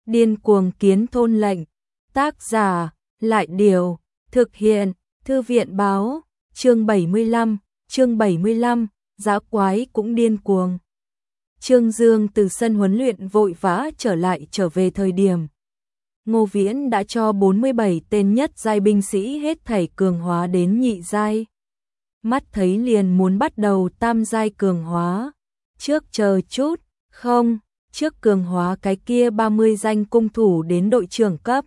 Điên cuồng kiến thôn lệnh. Tác giả, Lại Điều. Thực hiện, Thư viện báo. Chương 75, dã quái cũng điên cuồng. Trương Dương từ sân huấn luyện vội vã trở về thời điểm Ngô Viễn đã cho 47 tên nhất giai binh sĩ hết thảy cường hóa đến nhị giai. Mắt thấy liền muốn bắt đầu tam giai cường hóa. Trước chờ chút, không, trước cường hóa cái kia 30 danh cung thủ đến đội trưởng cấp.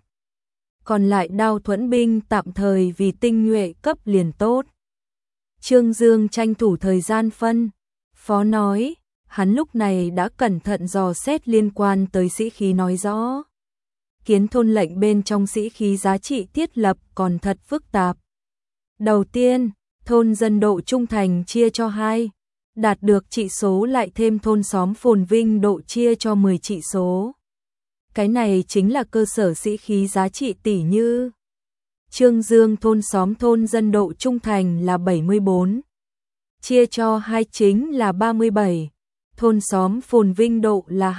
Còn lại đao thuẫn binh tạm thời vì tinh nhuệ cấp liền tốt. Trương Dương tranh thủ thời gian phân phó nói, hắn lúc này đã cẩn thận dò xét liên quan tới sĩ khí nói rõ. Kiến thôn lệnh bên trong sĩ khí giá trị thiết lập còn thật phức tạp. Đầu tiên, thôn dân độ trung thành chia cho 2, đạt được trị số lại thêm thôn xóm phồn vinh độ chia cho 10 trị số. Cái này chính là cơ sở sĩ khí giá trị tỷ như Trương Dương thôn xóm thôn dân độ trung thành là 74, chia cho 2 chính là 37, thôn xóm phồn vinh độ là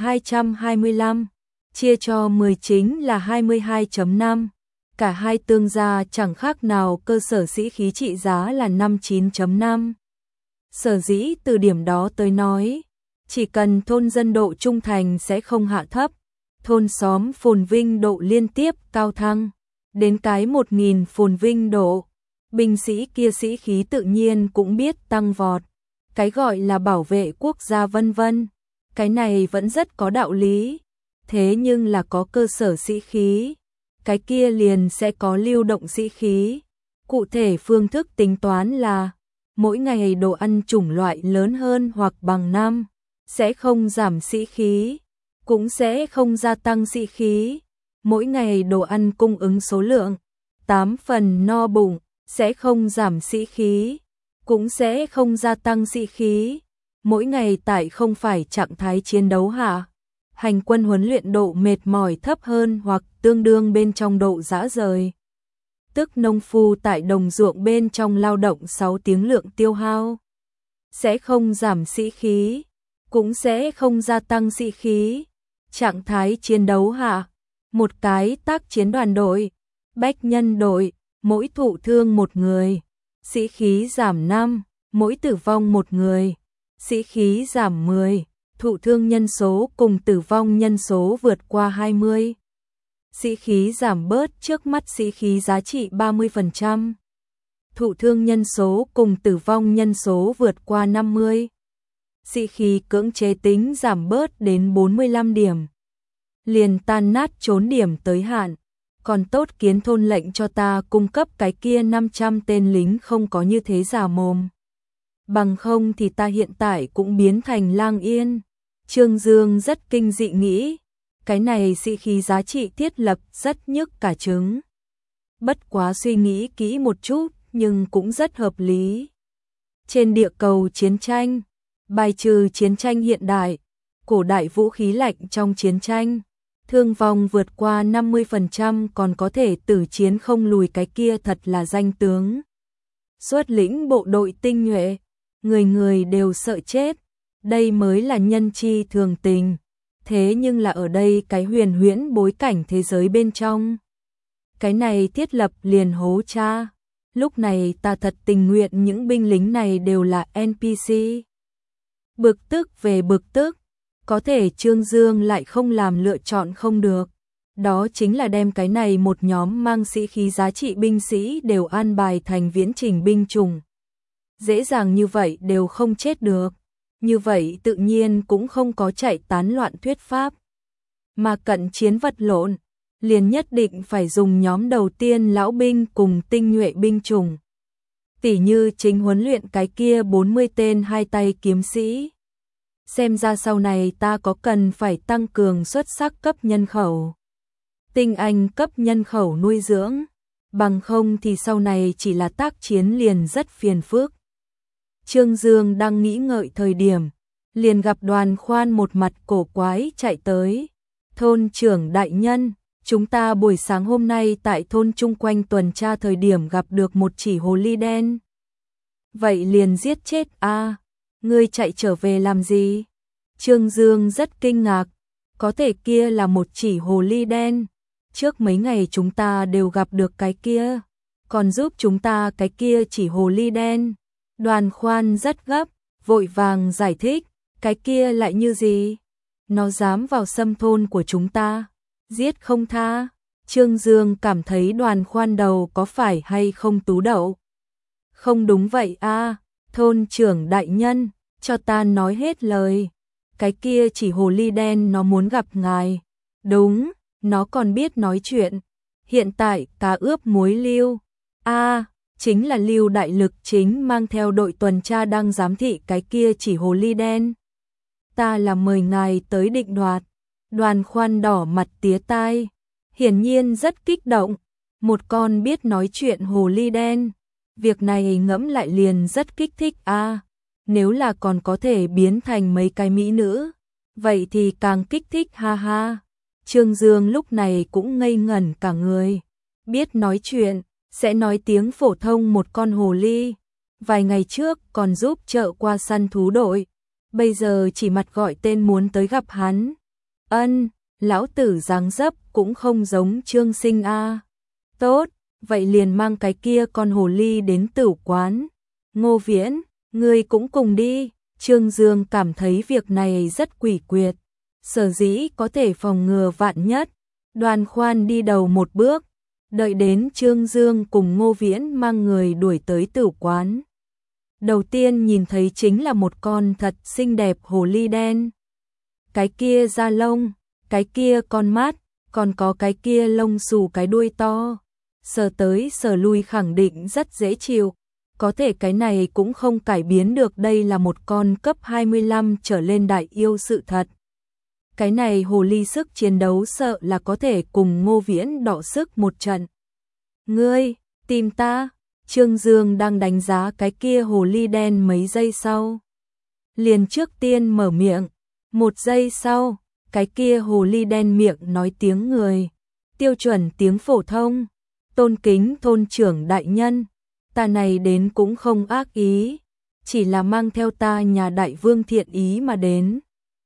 225, chia cho 10 chính là 22.5, cả hai tương gia chẳng khác nào cơ sở sĩ khí trị giá là 59.5. Sở dĩ từ điểm đó tới nói, chỉ cần thôn dân độ trung thành sẽ không hạ thấp, thôn xóm phồn vinh độ liên tiếp cao thăng, đến cái 1000 phồn vinh độ, binh sĩ kia sĩ khí tự nhiên cũng biết tăng vọt. Cái gọi là bảo vệ quốc gia vân vân, cái này vẫn rất có đạo lý. Thế nhưng là có cơ sở sĩ khí, cái kia liền sẽ có lưu động sĩ khí. Cụ thể phương thức tính toán là mỗi ngày đồ ăn chủng loại lớn hơn hoặc bằng 5, sẽ không giảm sĩ khí, cũng sẽ không gia tăng sĩ khí. Mỗi ngày đồ ăn cung ứng số lượng 8 phần no bụng, sẽ không giảm sĩ khí, cũng sẽ không gia tăng sĩ khí. Mỗi ngày tại không phải trạng thái chiến đấu hạ, hành quân huấn luyện độ mệt mỏi thấp hơn hoặc tương đương bên trong độ dã rời. Tức nông phu tại đồng ruộng bên trong lao động 6 tiếng lượng tiêu hao, sẽ không giảm sĩ khí, cũng sẽ không gia tăng sĩ khí. Trạng thái chiến đấu hạ, một cái tác chiến đoàn đội, bách nhân đội, mỗi thụ thương 1 người, sĩ khí giảm 5, mỗi tử vong 1 người, sĩ khí giảm 10, thụ thương nhân số cùng tử vong nhân số vượt qua 20. Sĩ khí giảm bớt trước mắt sĩ khí giá trị 30%. Thụ thương nhân số cùng tử vong nhân số vượt qua 50. Sĩ khí cưỡng chế tính giảm bớt đến 45 điểm. Liền tan nát trốn điểm tới hạn. Còn tốt kiến thôn lệnh cho ta cung cấp cái kia 500 tên lính không có như thế giả mồm. Bằng không thì ta hiện tại cũng biến thành lang yên. Trương Dương rất kinh dị nghĩ, cái này sĩ khí giá trị thiết lập rất nhức cả trứng. Bất quá suy nghĩ kỹ một chút nhưng cũng rất hợp lý. Trên địa cầu chiến tranh, bài trừ chiến tranh hiện đại, cổ đại vũ khí lạnh trong chiến tranh, thương vong vượt qua 50% còn có thể tử chiến không lùi cái kia thật là danh tướng. Xuất lĩnh bộ đội tinh nhuệ, người người đều sợ chết, đây mới là nhân chi thường tình. Thế nhưng là ở đây cái huyền huyễn bối cảnh thế giới bên trong, cái này thiết lập liền hố cha. Lúc này ta thật tình nguyện những binh lính này đều là NPC. Bực tức về bực tức, có thể Trương Dương lại không làm lựa chọn không được. Đó chính là đem cái này một nhóm mang sĩ khí giá trị binh sĩ đều an bài thành viễn trình binh chủng. Dễ dàng như vậy đều không chết được. Như vậy tự nhiên cũng không có chạy tán loạn thuyết pháp. Mà cận chiến vật lộn, liền nhất định phải dùng nhóm đầu tiên lão binh cùng tinh nhuệ binh chủng. Tỉ như chính huấn luyện cái kia 40 tên 2 tay kiếm sĩ. Xem ra sau này ta có cần phải tăng cường xuất sắc cấp nhân khẩu, tinh anh cấp nhân khẩu nuôi dưỡng, bằng không thì sau này chỉ là tác chiến liền rất phiền phức. Trương Dương đang nghĩ ngợi thời điểm, liền gặp Đoàn Khoan một mặt cổ quái chạy tới. Thôn trưởng đại nhân, chúng ta buổi sáng hôm nay tại thôn chung quanh tuần tra thời điểm gặp được một chỉ hồ ly đen. Vậy liền giết chết a, ngươi chạy trở về làm gì? Trương Dương rất kinh ngạc, có thể kia là một chỉ hồ ly đen. Trước mấy ngày chúng ta đều gặp được cái kia, còn giúp chúng ta cái kia chỉ hồ ly đen. Đoàn Khoan rất gấp, vội vàng giải thích, cái kia lại như gì? Nó dám vào xâm thôn của chúng ta, giết không tha. Trương Dương cảm thấy Đoàn Khoan đầu có phải hay không tú đậu. Không đúng vậy a, thôn trưởng đại nhân, cho ta nói hết lời. Cái kia chỉ hồ ly đen nó muốn gặp ngài. Đúng, nó còn biết nói chuyện. Hiện tại cá ướp muối Lưu chính là Lưu Đại Lực chính mang theo đội tuần tra đang giám thị cái kia chỉ hồ ly đen. Ta là mời ngài tới định đoạt. Đoàn Khoan đỏ mặt tía tai, hiển nhiên rất kích động. Một con biết nói chuyện hồ ly đen, việc này ngẫm lại liền rất kích thích a. Nếu là còn có thể biến thành mấy cái mỹ nữ, vậy thì càng kích thích ha ha. Trương Dương lúc này cũng ngây ngẩn cả người. Biết nói chuyện, sẽ nói tiếng phổ thông một con hồ ly. Vài ngày trước còn giúp trợ qua săn thú đội, bây giờ chỉ mặt gọi tên muốn tới gặp hắn. Lão tử dáng dấp cũng không giống Trương Sinh a. Tốt, vậy liền mang cái kia con hồ ly đến tửu quán. Ngô Viễn, ngươi cũng cùng đi. Trương Dương cảm thấy việc này rất quỷ quyệt, sở dĩ có thể phòng ngừa vạn nhất. Đoàn Khoan đi đầu một bước, đợi đến Trương Dương cùng Ngô Viễn mang người đuổi tới tửu quán. Đầu tiên nhìn thấy chính là một con thật xinh đẹp hồ ly đen. Cái kia da lông, cái kia con mắt, còn có cái kia lông xù cái đuôi to. Sờ tới sờ lui khẳng định rất dễ chịu. Có thể cái này cũng không cải biến được đây là một con cấp 25 trở lên đại yêu sự thật. Cái này hồ ly sức chiến đấu sợ là có thể cùng Ngô Viễn đọ sức một trận. Ngươi, tìm ta. Trương Dương đang đánh giá cái kia hồ ly đen mấy giây sau, liền trước tiên mở miệng. Một giây sau, cái kia hồ ly đen miệng nói tiếng người, tiêu chuẩn tiếng phổ thông. Tôn kính thôn trưởng đại nhân, ta này đến cũng không ác ý, chỉ là mang theo ta nhà đại vương thiện ý mà đến.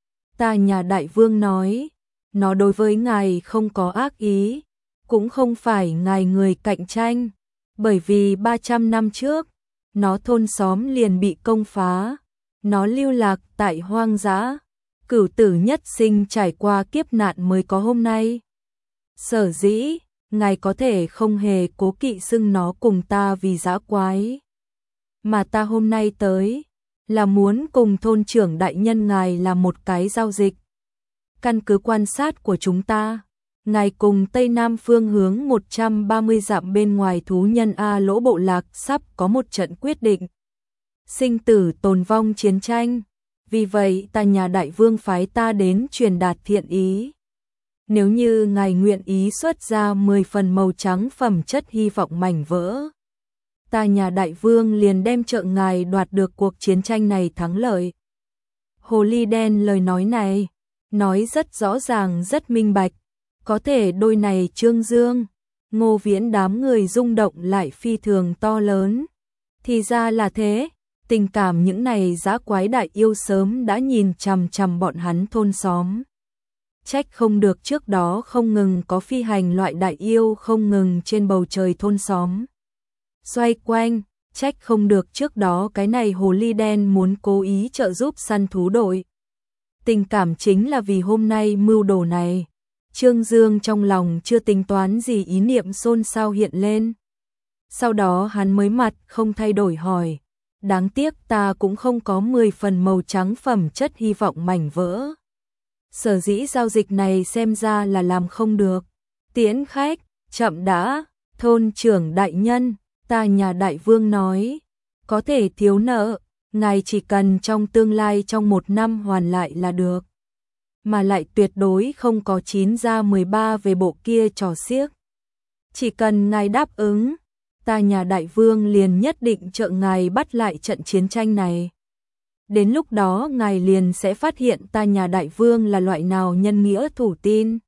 Ta nhà đại vương nói, nó đối với ngài không có ác ý, cũng không phải ngài người cạnh tranh, bởi vì 300 năm trước, nó thôn xóm liền bị công phá, nó lưu lạc tại hoang dã, cửu tử nhất sinh trải qua kiếp nạn mới có hôm nay. Sở dĩ, ngài có thể không hề cố kỵ xưng nó cùng ta vì dã quái. Mà ta hôm nay tới, là muốn cùng thôn trưởng đại nhân ngài làm một cái giao dịch. Căn cứ quan sát của chúng ta, ngài cùng Tây Nam phương hướng 130 dặm bên ngoài thú nhân A Lỗ bộ lạc sắp có một trận quyết định. Sinh tử tồn vong chiến tranh. Vì vậy ta nhà đại vương phái ta đến truyền đạt thiện ý. Nếu như ngài nguyện ý xuất ra 10 phần màu trắng phẩm chất hy vọng mảnh vỡ, ta nhà đại vương liền đem trợ ngài đoạt được cuộc chiến tranh này thắng lợi. Hồ ly đen lời nói này, nói rất rõ ràng rất minh bạch, có thể đôi này Trương Dương, Ngô Viễn đám người rung động lại phi thường to lớn. Thì ra là thế, tình cảm những này dã quái đại yêu sớm đã nhìn chằm chằm bọn hắn thôn xóm. Trách không được trước đó không ngừng có phi hành loại đại yêu không ngừng trên bầu trời thôn xóm xoay quanh, trách không được trước đó cái này hồ ly đen muốn cố ý trợ giúp săn thú đội. Tình cảm chính là vì hôm nay mưu đồ này. Trương Dương trong lòng chưa tính toán gì ý niệm xôn xao hiện lên. Sau đó hắn mới mặt không thay đổi hỏi, đáng tiếc ta cũng không có 10 phần màu trắng phẩm chất hy vọng mảnh vỡ. Sở dĩ giao dịch này xem ra là làm không được. Tiễn khách, chậm đã, thôn trưởng đại nhân, ta nhà đại vương nói, có thể thiếu nợ, ngài chỉ cần trong tương lai trong 1 năm hoàn lại là được. Mà lại tuyệt đối không có 9 ra 13 về bộ kia trò xiếc. Chỉ cần ngài đáp ứng, ta nhà đại vương liền nhất định trợ ngài bắt lại trận chiến tranh này. Đến lúc đó ngài liền sẽ phát hiện ta nhà đại vương là loại nào nhân nghĩa thủ tin.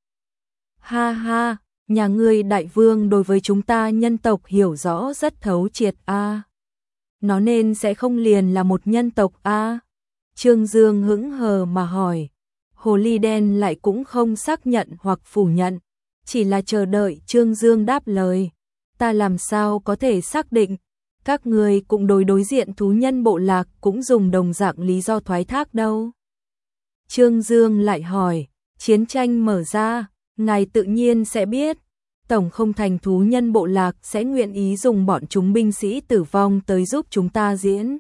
Ha ha, nhà ngươi đại vương đối với chúng ta nhân tộc hiểu rõ rất thấu triệt a. Nó nên sẽ không liền là một nhân tộc a. Trương Dương hững hờ mà hỏi. Hồ ly đen lại cũng không xác nhận hoặc phủ nhận, chỉ là chờ đợi Trương Dương đáp lời. Ta làm sao có thể xác định, các người cũng đối diện thú nhân bộ lạc cũng dùng đồng dạng lý do thoái thác đâu. Trương Dương lại hỏi, chiến tranh mở ra, ngài tự nhiên sẽ biết, tổng không thành thú nhân bộ lạc sẽ nguyện ý dùng bọn chúng binh sĩ tử vong tới giúp chúng ta diễn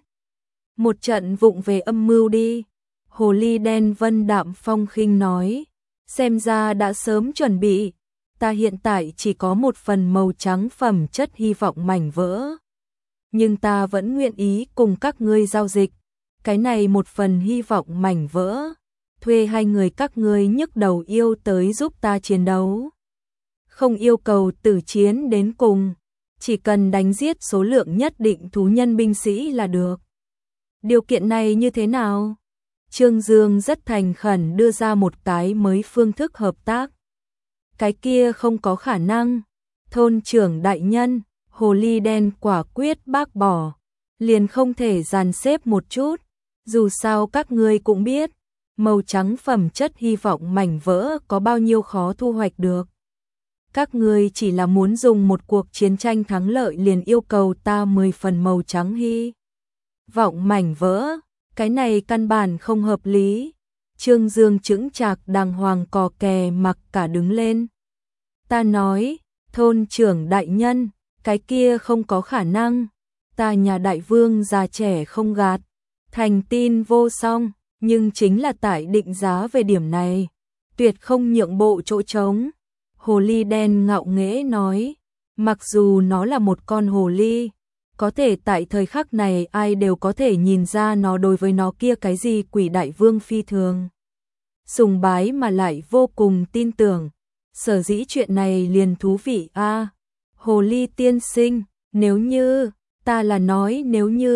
một trận vụng về âm mưu đi. Hồ ly đen vân đạm phong khinh nói, xem ra đã sớm chuẩn bị, ta hiện tại chỉ có một phần màu trắng phẩm chất hy vọng mảnh vỡ. Nhưng ta vẫn nguyện ý cùng các ngươi giao dịch, cái này một phần hy vọng mảnh vỡ, thuê hai người các ngươi nhức đầu yêu tới giúp ta chiến đấu. Không yêu cầu tử chiến đến cùng, chỉ cần đánh giết số lượng nhất định thú nhân binh sĩ là được. Điều kiện này như thế nào? Trương Dương rất thành khẩn đưa ra một cái mới phương thức hợp tác. Cái kia không có khả năng. Thôn trưởng đại nhân, hồ ly đen quả quyết bác bỏ. Liền không thể dàn xếp một chút. Dù sao các ngươi cũng biết, màu trắng phẩm chất hy vọng mảnh vỡ có bao nhiêu khó thu hoạch được. Các ngươi chỉ là muốn dùng một cuộc chiến tranh thắng lợi liền yêu cầu ta 10 phần màu trắng hy vọng mảnh vỡ. Cái này căn bản không hợp lý. Trương Dương chững chạc đàng hoàng cò kè mặc cả đứng lên. Ta nói, thôn trưởng đại nhân, cái kia không có khả năng. Ta nhà đại vương già trẻ không gạt, thành tin vô song, nhưng chính là tại định giá về điểm này, tuyệt không nhượng bộ chỗ trống. Hồ ly đen ngạo nghễ nói, mặc dù nó là một con hồ ly, có thể tại thời khắc này ai đều có thể nhìn ra nó đối với nó kia cái gì quỷ đại vương phi thường sùng bái mà lại vô cùng tin tưởng. Sở dĩ chuyện này liền thú vị a. Hồ ly tiên sinh, nếu như, ta là nói nếu như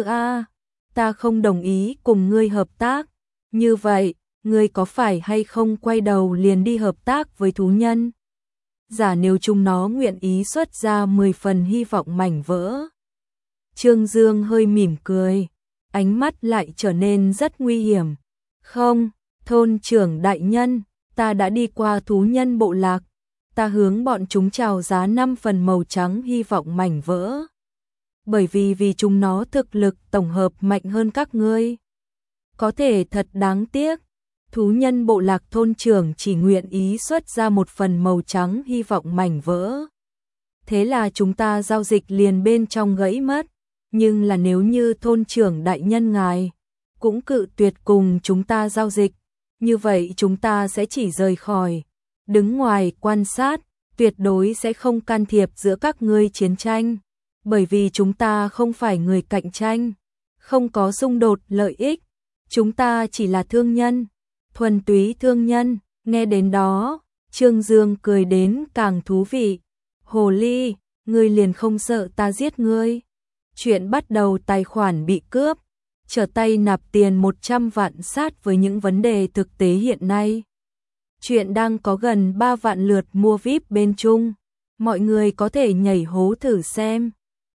ta không đồng ý cùng ngươi hợp tác, như vậy, ngươi có phải hay không quay đầu liền đi hợp tác với thú nhân? Giả nếu chúng nó nguyện ý xuất ra 10 phần hy vọng mảnh vỡ. Trương Dương hơi mỉm cười, ánh mắt lại trở nên rất nguy hiểm. Không, thôn trưởng đại nhân, ta đã đi qua thú nhân bộ lạc, ta hướng bọn chúng chào giá 5 phần màu trắng hy vọng mảnh vỡ. Bởi vì chúng nó thực lực tổng hợp mạnh hơn các ngươi. Có thể thật đáng tiếc, thú nhân bộ lạc thôn trưởng chỉ nguyện ý xuất ra một phần màu trắng hy vọng mảnh vỡ. Thế là chúng ta giao dịch liền bên trong gãy mất. Nhưng là nếu như thôn trưởng đại nhân ngài cũng cự tuyệt cùng chúng ta giao dịch, như vậy chúng ta sẽ chỉ rời khỏi, đứng ngoài quan sát, tuyệt đối sẽ không can thiệp giữa các ngươi chiến tranh, bởi vì chúng ta không phải người cạnh tranh, không có xung đột lợi ích, chúng ta chỉ là thương nhân, thuần túy thương nhân. Nghe đến đó, Trương Dương cười đến càng thú vị. Hồ ly, ngươi liền không sợ ta giết ngươi? Chuyện bắt đầu tài khoản bị cướp, trở tay nạp tiền 100 vạn sát với những vấn đề thực tế hiện nay. Chuyện đang có gần 3 vạn lượt mua VIP bên Trung, mọi người có thể nhảy hố thử xem.